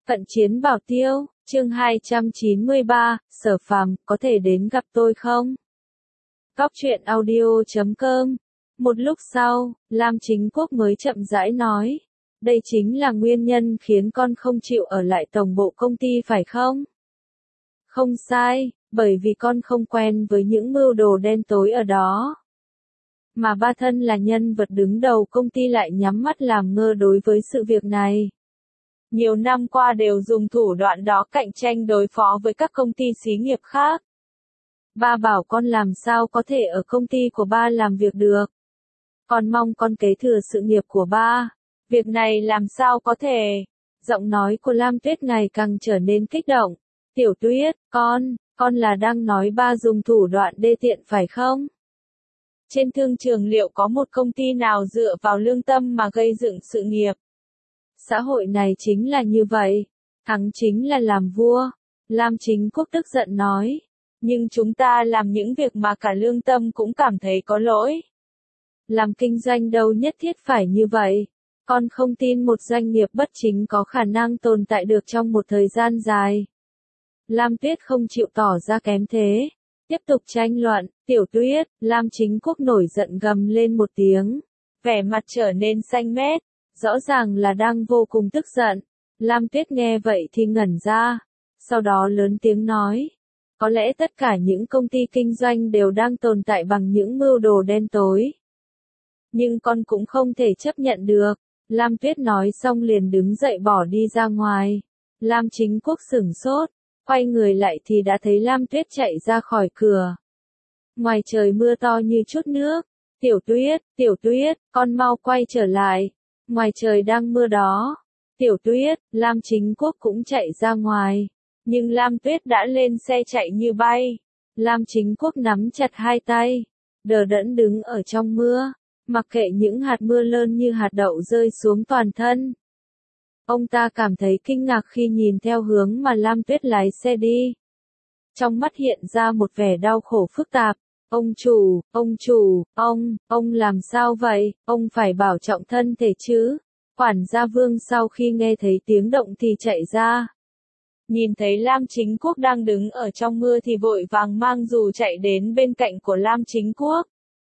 Cận chiến bảo tiêu, chương 293, Sở Phàm, có thể đến gặp tôi không? Góc truyện audio.com. Một lúc sau, Lam Chính Quốc mới chậm rãi nói. Đây chính là nguyên nhân khiến con không chịu ở lại tổng bộ công ty phải không? Không sai, bởi vì con không quen với những mưu đồ đen tối ở đó. Mà ba thân là nhân vật đứng đầu công ty lại nhắm mắt làm ngơ đối với sự việc này. Nhiều năm qua đều dùng thủ đoạn đó cạnh tranh đối phó với các công ty xí nghiệp khác. Ba bảo con làm sao có thể ở công ty của ba làm việc được. Con mong con kế thừa sự nghiệp của ba. Việc này làm sao có thể. Giọng nói của Lam Tuyết ngày càng trở nên kích động. Tiểu Tuyết, con là đang nói ba dùng thủ đoạn đê tiện phải không? Trên thương trường liệu có một công ty nào dựa vào lương tâm mà gây dựng sự nghiệp? Xã hội này chính là như vậy. Thắng chính là làm vua. Lam Chính Quốc tức giận nói. Nhưng chúng ta làm những việc mà cả lương tâm cũng cảm thấy có lỗi. Làm kinh doanh đâu nhất thiết phải như vậy. Con không tin một doanh nghiệp bất chính có khả năng tồn tại được trong một thời gian dài. Lam Tuyết không chịu tỏ ra kém thế. Tiếp tục tranh luận, Tiểu Tuyết, Lam Chính Quốc nổi giận gầm lên một tiếng. Vẻ mặt trở nên xanh mét. Rõ ràng là đang vô cùng tức giận. Lam Tuyết nghe vậy thì ngẩn ra. Sau đó lớn tiếng nói. Có lẽ tất cả những công ty kinh doanh đều đang tồn tại bằng những mưu đồ đen tối. Nhưng con cũng không thể chấp nhận được. Lam Tuyết nói xong liền đứng dậy bỏ đi ra ngoài. Lam Chính Quốc sửng sốt. Quay người lại thì đã thấy Lam Tuyết chạy ra khỏi cửa. Ngoài trời mưa to như chút nước. Tiểu Tuyết, con mau quay trở lại. Ngoài trời đang mưa đó. Tiểu Tuyết, Lam Chính Quốc cũng chạy ra ngoài. Nhưng Lam Tuyết đã lên xe chạy như bay. Lam Chính Quốc nắm chặt hai tay. Đờ đẫn đứng ở trong mưa. Mặc kệ những hạt mưa lớn như hạt đậu rơi xuống toàn thân. Ông ta cảm thấy kinh ngạc khi nhìn theo hướng mà Lam Tuyết lái xe đi. Trong mắt hiện ra một vẻ đau khổ phức tạp. Ông làm sao vậy, ông phải bảo trọng thân thể chứ. Quản gia Vương sau khi nghe thấy tiếng động thì chạy ra. Nhìn thấy Lam Chính Quốc đang đứng ở trong mưa thì vội vàng mang dù chạy đến bên cạnh của Lam Chính Quốc.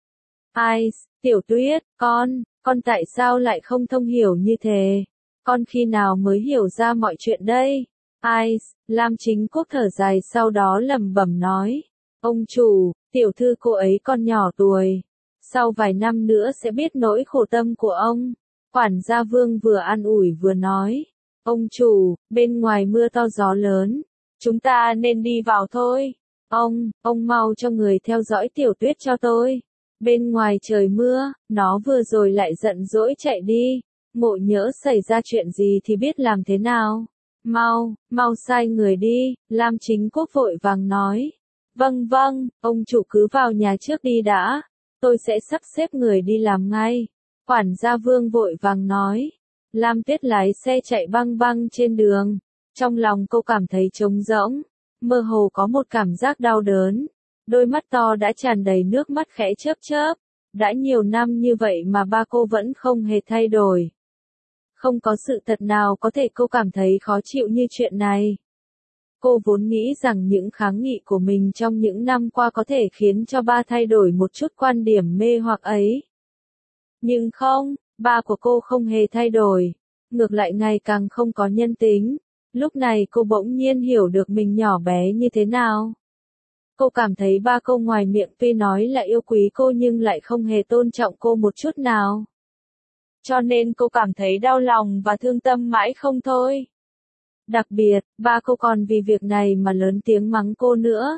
Ai, Tiểu Tuyết, con tại sao lại không thông hiểu như thế? Con khi nào mới hiểu ra mọi chuyện đây? Ai, Lam Chính Quốc thở dài sau đó lẩm bẩm nói. Ông chủ, tiểu thư cô ấy còn nhỏ tuổi. Sau vài năm nữa sẽ biết nỗi khổ tâm của ông. Quản gia Vương vừa an ủi vừa nói. Ông chủ, bên ngoài mưa to gió lớn. Chúng ta nên đi vào thôi. Ông mau cho người theo dõi Tiểu Tuyết cho tôi. Bên ngoài trời mưa, nó vừa rồi lại giận dỗi chạy đi. Ngộ nhỡ xảy ra chuyện gì thì biết làm thế nào. Mau sai người đi, Lam Chính Quốc vội vàng nói. Vâng, ông chủ cứ vào nhà trước đi đã. Tôi sẽ sắp xếp người đi làm ngay. Quản gia Vương vội vàng nói. Lam Tuyết lái xe chạy băng băng trên đường. Trong lòng cô cảm thấy trống rỗng. Mơ hồ có một cảm giác đau đớn. Đôi mắt to đã tràn đầy nước mắt khẽ chớp chớp. Đã nhiều năm như vậy mà ba cô vẫn không hề thay đổi. Không có sự thật nào có thể cô cảm thấy khó chịu như chuyện này. Cô vốn nghĩ rằng những kháng nghị của mình trong những năm qua có thể khiến cho ba thay đổi một chút quan điểm mê hoặc ấy. Nhưng không, ba của cô không hề thay đổi. Ngược lại ngày càng không có nhân tính. Lúc này cô bỗng nhiên hiểu được mình nhỏ bé như thế nào. Cô cảm thấy ba cô ngoài miệng tuy nói là yêu quý cô nhưng lại không hề tôn trọng cô một chút nào. Cho nên cô cảm thấy đau lòng và thương tâm mãi không thôi. Đặc biệt, ba cô còn vì việc này mà lớn tiếng mắng cô nữa.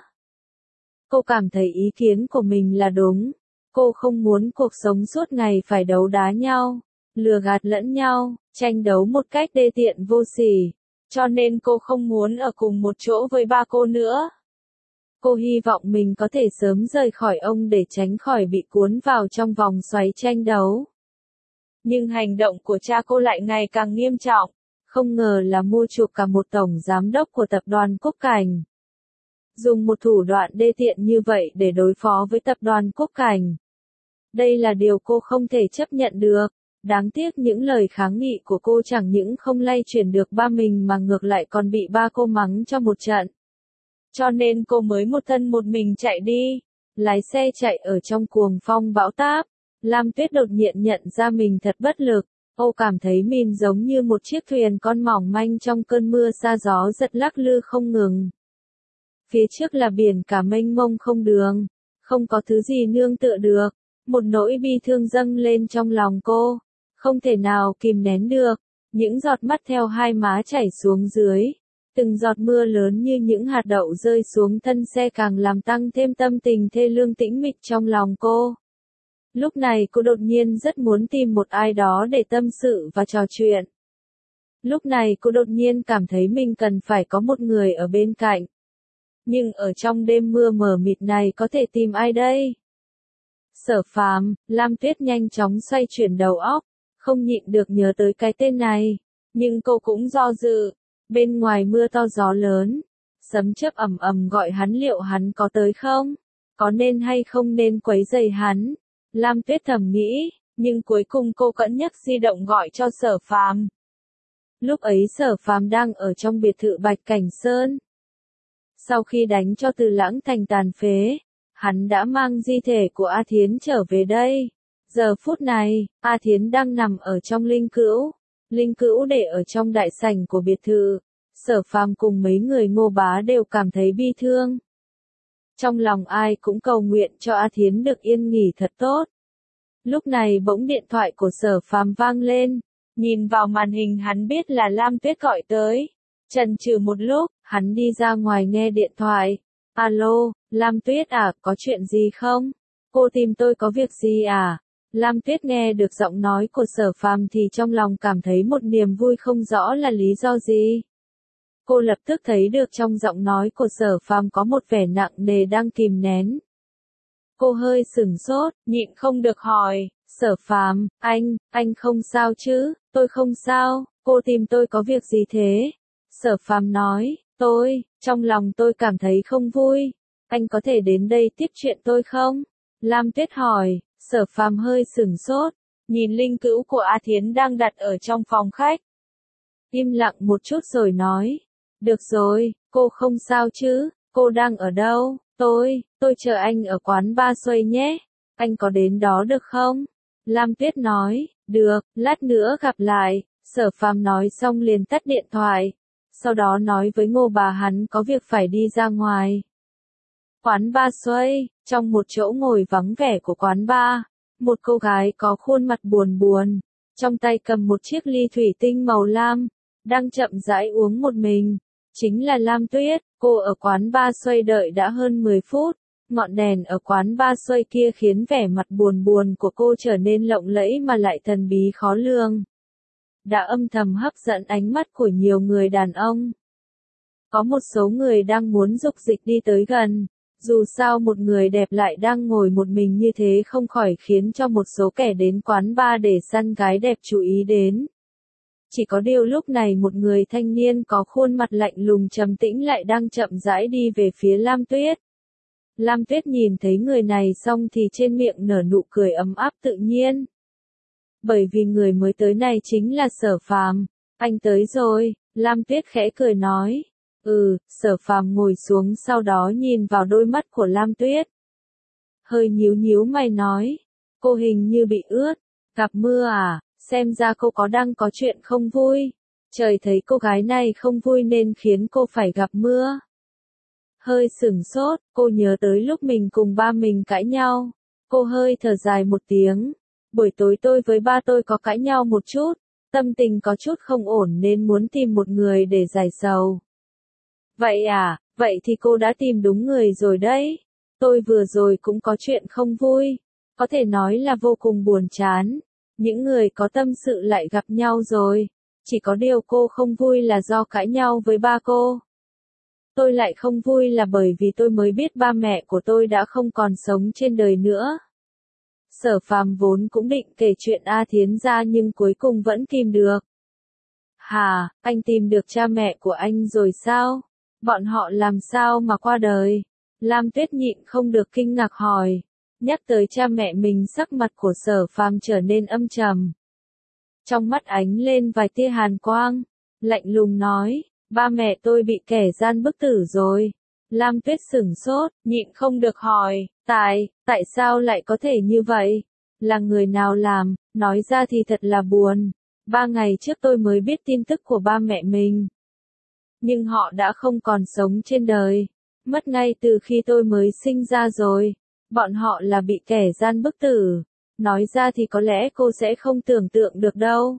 Cô cảm thấy ý kiến của mình là đúng. Cô không muốn cuộc sống suốt ngày phải đấu đá nhau, lừa gạt lẫn nhau, tranh đấu một cách đê tiện vô sỉ. Cho nên cô không muốn ở cùng một chỗ với ba cô nữa. Cô hy vọng mình có thể sớm rời khỏi ông để tránh khỏi bị cuốn vào trong vòng xoáy tranh đấu. Nhưng hành động của cha cô lại ngày càng nghiêm trọng. Không ngờ là mua chuộc cả một tổng giám đốc của tập đoàn Quốc Cảnh. Dùng một thủ đoạn đê tiện như vậy để đối phó với tập đoàn Quốc Cảnh. Đây là điều cô không thể chấp nhận được. Đáng tiếc những lời kháng nghị của cô chẳng những không lay chuyển được ba mình mà ngược lại còn bị ba cô mắng cho một trận. Cho nên cô mới một thân một mình chạy đi. Lái xe chạy ở trong cuồng phong bão táp. Lam Tuyết đột nhiên nhận ra mình thật bất lực. Cô cảm thấy mình giống như một chiếc thuyền con mỏng manh trong cơn mưa sa gió giật lắc lư không ngừng. Phía trước là biển cả mênh mông không đường. Không có thứ gì nương tựa được. Một nỗi bi thương dâng lên trong lòng cô. Không thể nào kìm nén được. Những giọt mắt theo hai má chảy xuống dưới. Từng giọt mưa lớn như những hạt đậu rơi xuống thân xe càng làm tăng thêm tâm tình thê lương tĩnh mịch trong lòng cô. Lúc này cô đột nhiên rất muốn tìm một ai đó để tâm sự và trò chuyện. Lúc này cô đột nhiên cảm thấy mình cần phải có một người ở bên cạnh. Nhưng ở trong đêm mưa mờ mịt này có thể tìm ai đây? Sở Phàm, Lam Tuyết nhanh chóng xoay chuyển đầu óc, không nhịn được nhớ tới cái tên này. Nhưng cô cũng do dự. Bên ngoài mưa to gió lớn, sấm chớp ầm ầm gọi hắn, liệu hắn có tới không? Có nên hay không nên quấy rầy hắn? Lam Tuyết thầm nghĩ, nhưng cuối cùng cô cân nhắc di động gọi cho Sở Phàm. Lúc ấy Sở Phàm đang ở trong biệt thự Bạch Cảnh Sơn. Sau khi đánh cho Từ Lãng thành tàn phế, hắn đã mang di thể của A Thiến trở về đây. Giờ phút này, A Thiến đang nằm ở trong linh cữu. Linh cữu để ở trong đại sảnh của biệt thự. Sở Phàm cùng mấy người Ngô Bá đều cảm thấy bi thương. Trong lòng ai cũng cầu nguyện cho A Thiến được yên nghỉ thật tốt. Lúc này bỗng điện thoại của Sở Phàm vang lên. Nhìn vào màn hình hắn biết là Lam Tuyết gọi tới. Chần chừ một lúc, hắn đi ra ngoài nghe điện thoại. Alo, Lam Tuyết à, có chuyện gì không? Cô tìm tôi có việc gì à? Lam Tuyết nghe được giọng nói của Sở Phàm thì trong lòng cảm thấy một niềm vui không rõ là lý do gì. Cô lập tức thấy được trong giọng nói của Sở Phàm có một vẻ nặng nề đang kìm nén. Cô hơi sửng sốt, nhịn không được hỏi, Sở Phàm, anh không sao chứ? Tôi không sao, cô tìm tôi có việc gì thế? Sở Phàm nói, trong lòng tôi cảm thấy không vui. Anh có thể đến đây tiếp chuyện tôi không? Lam Tuyết hỏi. Sở Phàm hơi sửng sốt, nhìn linh cữu của A Thiến đang đặt ở trong phòng khách. Im lặng một chút rồi nói, được rồi, cô không sao chứ, cô đang ở đâu? Tôi chờ anh ở quán Ba Xuây nhé, anh có đến đó được không? Lam Tuyết nói, được, lát nữa gặp lại. Sở Phàm nói xong liền tắt điện thoại, sau đó nói với Ngô Bà hắn có việc phải đi ra ngoài. Quán Ba Xuây, trong một chỗ ngồi vắng vẻ của quán bar, một cô gái có khuôn mặt buồn buồn, trong tay cầm một chiếc ly thủy tinh màu lam, đang chậm rãi uống một mình. Chính là Lam Tuyết, cô ở quán Ba Xuây đợi đã hơn 10 phút, ngọn đèn ở quán Ba Xuây kia khiến vẻ mặt buồn buồn của cô trở nên lộng lẫy mà lại thần bí khó lường. Đã âm thầm hấp dẫn ánh mắt của nhiều người đàn ông. Có một số người đang muốn dục dịch đi tới gần. Dù sao một người đẹp lại đang ngồi một mình như thế không khỏi khiến cho một số kẻ đến quán bar để săn gái đẹp chú ý đến. Chỉ có điều lúc này một người thanh niên có khuôn mặt lạnh lùng trầm tĩnh lại đang chậm rãi đi về phía Lam Tuyết. Lam Tuyết nhìn thấy người này xong thì trên miệng nở nụ cười ấm áp tự nhiên. Bởi vì người mới tới này chính là Sở Phàm. Anh tới rồi, Lam Tuyết khẽ cười nói. Sở Phàm ngồi xuống sau đó nhìn vào đôi mắt của Lam Tuyết. Hơi nhíu nhíu mày nói, cô hình như bị ướt, gặp mưa à, xem ra cô đang có chuyện không vui. Trời thấy cô gái này không vui nên khiến cô phải gặp mưa. Hơi sửng sốt, cô nhớ tới lúc mình cùng ba mình cãi nhau. Cô hơi thở dài một tiếng. Buổi tối tôi với ba tôi có cãi nhau một chút, tâm tình có chút không ổn nên muốn tìm một người để giải sầu. Vậy à, vậy thì cô đã tìm đúng người rồi đấy. Tôi vừa rồi cũng có chuyện không vui, có thể nói là vô cùng buồn chán. Những người có tâm sự lại gặp nhau rồi, chỉ có điều cô không vui là do cãi nhau với ba cô. Tôi lại không vui là bởi vì tôi mới biết ba mẹ của tôi đã không còn sống trên đời nữa. Sở Phàm vốn cũng định kể chuyện A Thiến ra nhưng cuối cùng vẫn kìm được. Hà, anh tìm được cha mẹ của anh rồi sao? Bọn họ làm sao mà qua đời? Lam Tuyết nhịn không được kinh ngạc hỏi. Nhắc tới cha mẹ mình sắc mặt của Sở Phàm trở nên âm trầm. Trong mắt ánh lên vài tia hàn quang, lạnh lùng nói, ba mẹ tôi bị kẻ gian bức tử rồi. Lam Tuyết sửng sốt, nhịn không được hỏi, tại sao lại có thể như vậy? Là người nào làm, nói ra thì thật là buồn. 3 ngày trước tôi mới biết tin tức của ba mẹ mình. Nhưng họ đã không còn sống trên đời. Mất ngay từ khi tôi mới sinh ra rồi. Bọn họ là bị kẻ gian bức tử. Nói ra thì có lẽ cô sẽ không tưởng tượng được đâu.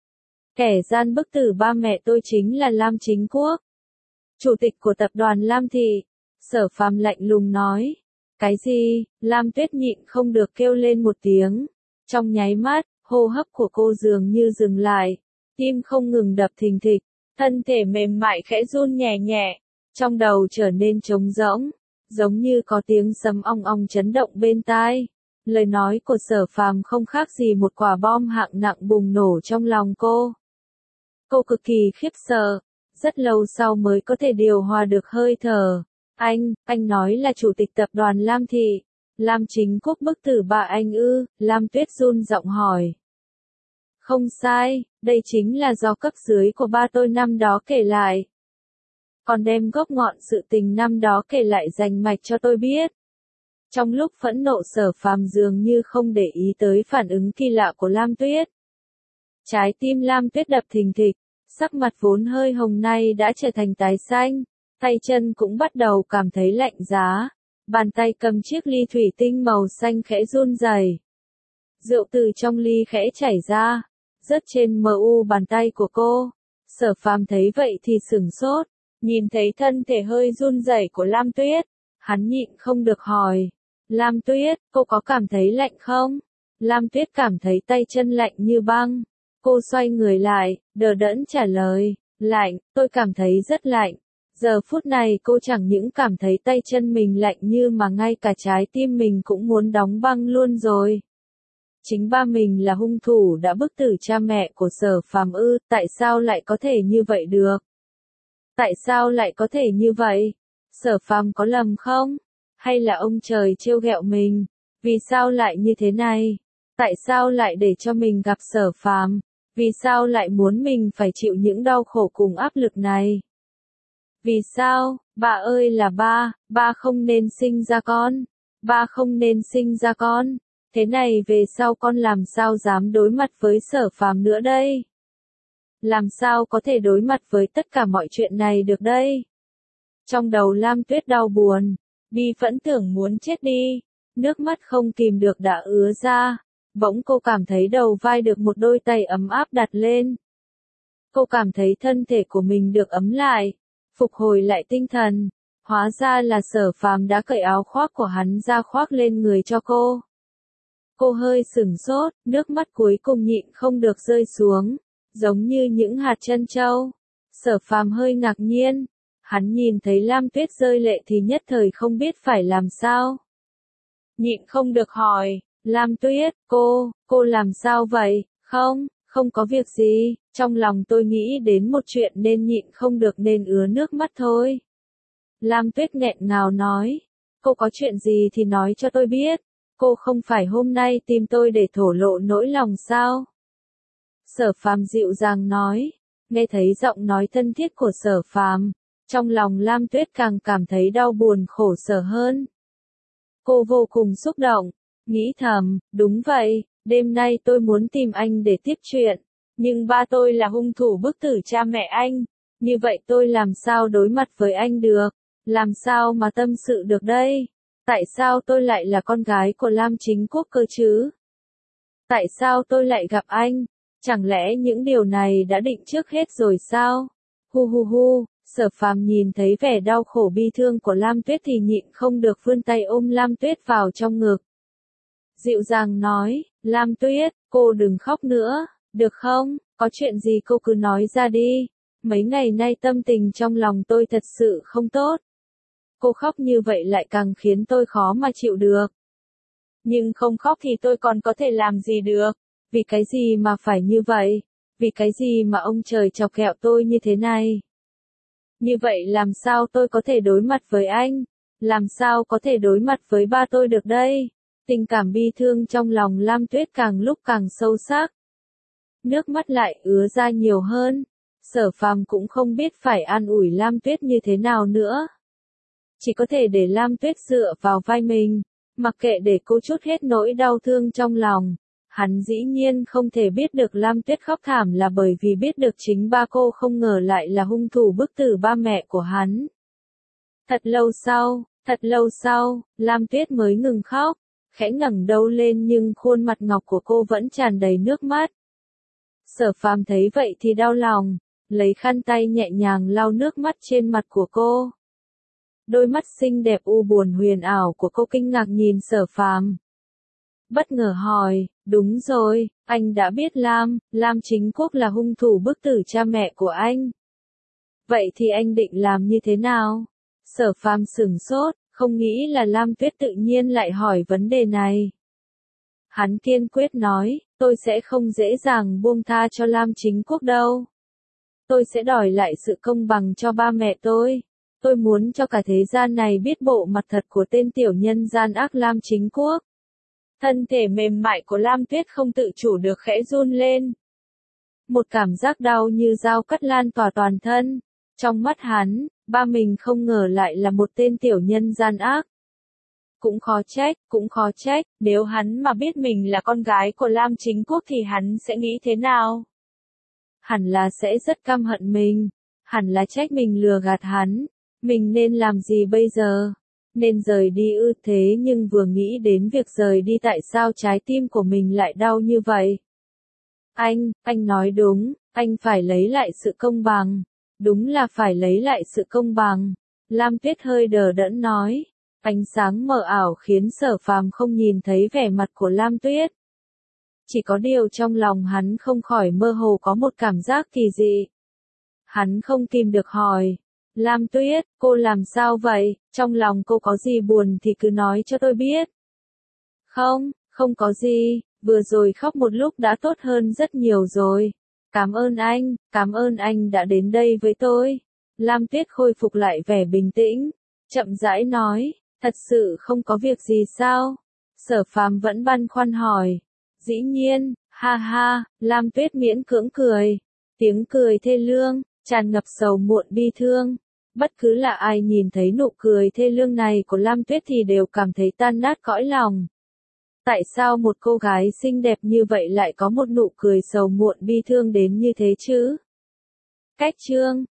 Kẻ gian bức tử ba mẹ tôi chính là Lam Chính Quốc, chủ tịch của tập đoàn Lam Thị. Sở Phàm lạnh lùng nói. Cái gì? Lam Tuyết nhịn không được kêu lên một tiếng. Trong nháy mắt, hô hấp của cô dường như dừng lại. Tim không ngừng đập thình thịch. Thân thể mềm mại khẽ run nhẹ nhẹ. Trong đầu trở nên trống rỗng. Giống như có tiếng sấm ong ong chấn động bên tai. Lời nói của Sở Phàm không khác gì một quả bom hạng nặng bùng nổ trong lòng cô. Cô cực kỳ khiếp sợ. Rất lâu sau mới có thể điều hòa được hơi thở. Anh nói là chủ tịch tập đoàn Lam Thị. Lam Chính Quốc bức tử bà anh ư? Lam Tuyết run giọng hỏi. Không sai, đây chính là do cấp dưới của ba tôi năm đó kể lại. Còn đem gốc ngọn sự tình năm đó kể lại rành mạch cho tôi biết. Trong lúc phẫn nộ Sở Phàm dường như không để ý tới phản ứng kỳ lạ của Lam Tuyết. Trái tim Lam Tuyết đập thình thịch, sắc mặt vốn hơi hồng nay đã trở thành tái xanh, tay chân cũng bắt đầu cảm thấy lạnh giá. Bàn tay cầm chiếc ly thủy tinh màu xanh khẽ run rẩy. Rượu từ trong ly khẽ chảy ra, rớt trên mu bàn tay của cô. Sở Phàm thấy vậy thì sửng sốt, nhìn thấy thân thể hơi run rẩy của Lam Tuyết, hắn nhịn không được hỏi. Lam Tuyết, cô có cảm thấy lạnh không? Lam Tuyết cảm thấy tay chân lạnh như băng. Cô xoay người lại, đờ đẫn trả lời, lạnh, tôi cảm thấy rất lạnh. Giờ phút này cô chẳng những cảm thấy tay chân mình lạnh như mà ngay cả trái tim mình cũng muốn đóng băng luôn rồi. Chính ba mình là hung thủ đã bức tử cha mẹ của Sở Phàm ư? Tại sao lại có thể như vậy được? Tại sao lại có thể như vậy? Sở Phàm có lầm không? Hay là ông trời trêu ghẹo mình? Vì sao lại như thế này? Tại sao lại để cho mình gặp Sở Phàm? Vì sao lại muốn mình phải chịu những đau khổ cùng áp lực này? Vì sao? Ba ơi là ba không nên sinh ra con. Ba không nên sinh ra con. Thế này về sau con làm sao dám đối mặt với Sở Phàm nữa đây? Làm sao có thể đối mặt với tất cả mọi chuyện này được đây? Trong đầu Lam Tuyết đau buồn, bi phẫn tưởng muốn chết đi, nước mắt không kìm được đã ứa ra. Bỗng cô cảm thấy đầu vai được một đôi tay ấm áp đặt lên. Cô cảm thấy thân thể của mình được ấm lại, phục hồi lại tinh thần. Hóa ra là Sở Phàm đã cởi áo khoác của hắn ra khoác lên người cho cô. Cô hơi sửng sốt, nước mắt cuối cùng nhịn không được rơi xuống, giống như những hạt trân châu. Sở Phàm hơi ngạc nhiên, hắn nhìn thấy Lam Tuyết rơi lệ thì nhất thời không biết phải làm sao. Nhịn không được hỏi, Lam Tuyết, cô làm sao vậy? Không có việc gì, trong lòng tôi nghĩ đến một chuyện nên nhịn không được nên ứa nước mắt thôi. Lam Tuyết nghẹn ngào nói, cô có chuyện gì thì nói cho tôi biết, cô không phải hôm nay tìm tôi để thổ lộ nỗi lòng sao? Sở Phàm dịu dàng nói, nghe thấy giọng nói thân thiết của Sở Phàm, trong lòng Lam Tuyết càng cảm thấy đau buồn khổ sở hơn. Cô vô cùng xúc động, nghĩ thầm, đúng vậy, đêm nay tôi muốn tìm anh để tiếp chuyện, nhưng ba tôi là hung thủ bức tử cha mẹ anh, như vậy tôi làm sao đối mặt với anh được, làm sao mà tâm sự được đây? Tại sao tôi lại là con gái của Lam Chính Quốc cơ chứ? Tại sao tôi lại gặp anh? Chẳng lẽ những điều này đã định trước hết rồi sao? Hu hu hu, Sở Phàm nhìn thấy vẻ đau khổ bi thương của Lam Tuyết thì nhịn không được vươn tay ôm Lam Tuyết vào trong ngực. Dịu dàng nói, Lam Tuyết, cô đừng khóc nữa, được không? Có chuyện gì cô cứ nói ra đi. Mấy ngày nay tâm tình trong lòng tôi thật sự không tốt. Cô khóc như vậy lại càng khiến tôi khó mà chịu được. Nhưng không khóc thì tôi còn có thể làm gì được? Vì cái gì mà phải như vậy? Vì cái gì mà ông trời chọc ghẹo tôi như thế này? Như vậy làm sao tôi có thể đối mặt với anh? Làm sao có thể đối mặt với ba tôi được đây? Tình cảm bi thương trong lòng Lam Tuyết càng lúc càng sâu sắc. nước mắt lại ứa ra nhiều hơn. Sở Phàm cũng không biết phải an ủi Lam Tuyết như thế nào nữa. Chỉ có thể để Lam Tuyết dựa vào vai mình, mặc kệ để cô trút hết nỗi đau thương trong lòng. Hắn dĩ nhiên không thể biết được Lam Tuyết khóc thảm là bởi vì biết được chính ba cô không ngờ lại là hung thủ bức tử ba mẹ của hắn. Thật lâu sau, Lam Tuyết mới ngừng khóc, khẽ ngẩng đầu lên nhưng khuôn mặt ngọc của cô vẫn tràn đầy nước mắt. Sở Phàm thấy vậy thì đau lòng, lấy khăn tay nhẹ nhàng lau nước mắt trên mặt của cô. Đôi mắt xinh đẹp u buồn huyền ảo của cô kinh ngạc nhìn Sở Phàm. Bất ngờ hỏi, đúng rồi, anh đã biết Lam Chính Quốc là hung thủ bức tử cha mẹ của anh. Vậy thì anh định làm như thế nào? Sở Phàm sửng sốt, không nghĩ là Lam Tuyết tự nhiên lại hỏi vấn đề này. Hắn kiên quyết nói, tôi sẽ không dễ dàng buông tha cho Lam Chính Quốc đâu. Tôi sẽ đòi lại sự công bằng cho ba mẹ tôi. Tôi muốn cho cả thế gian này biết bộ mặt thật của tên tiểu nhân gian ác Lam Chính Quốc. Thân thể mềm mại của Lam Tuyết không tự chủ được khẽ run lên. Một cảm giác đau như dao cắt lan tỏa toàn thân. Trong mắt hắn, ba mình không ngờ lại là một tên tiểu nhân gian ác. Cũng khó trách, nếu hắn mà biết mình là con gái của Lam Chính Quốc thì hắn sẽ nghĩ thế nào? Hẳn là sẽ rất căm hận mình, hẳn là trách mình lừa gạt hắn. Mình nên làm gì bây giờ? Nên rời đi ư? Thế nhưng vừa nghĩ đến việc rời đi tại sao trái tim của mình lại đau như vậy? Anh nói đúng, anh phải lấy lại sự công bằng. Đúng là phải lấy lại sự công bằng. Lam Tuyết hơi đờ đẫn nói. Ánh sáng mờ ảo khiến Sở Phàm không nhìn thấy vẻ mặt của Lam Tuyết. Chỉ có điều trong lòng hắn không khỏi mơ hồ có một cảm giác kỳ dị. Hắn không kìm được hỏi. Lam Tuyết, cô làm sao vậy? Trong lòng cô có gì buồn thì cứ nói cho tôi biết. Không có gì, vừa rồi khóc một lúc đã tốt hơn rất nhiều rồi. Cảm ơn anh đã đến đây với tôi. Lam Tuyết khôi phục lại vẻ bình tĩnh, chậm rãi nói, thật sự không có việc gì sao? Sở Phàm vẫn băn khoăn hỏi. Dĩ nhiên, ha ha, Lam Tuyết miễn cưỡng cười. Tiếng cười thê lương, tràn ngập sầu muộn bi thương. Bất cứ là ai nhìn thấy nụ cười thê lương này của Lam Tuyết thì đều cảm thấy tan nát cõi lòng. Tại sao một cô gái xinh đẹp như vậy lại có một nụ cười sầu muộn bi thương đến như thế chứ? Cách chương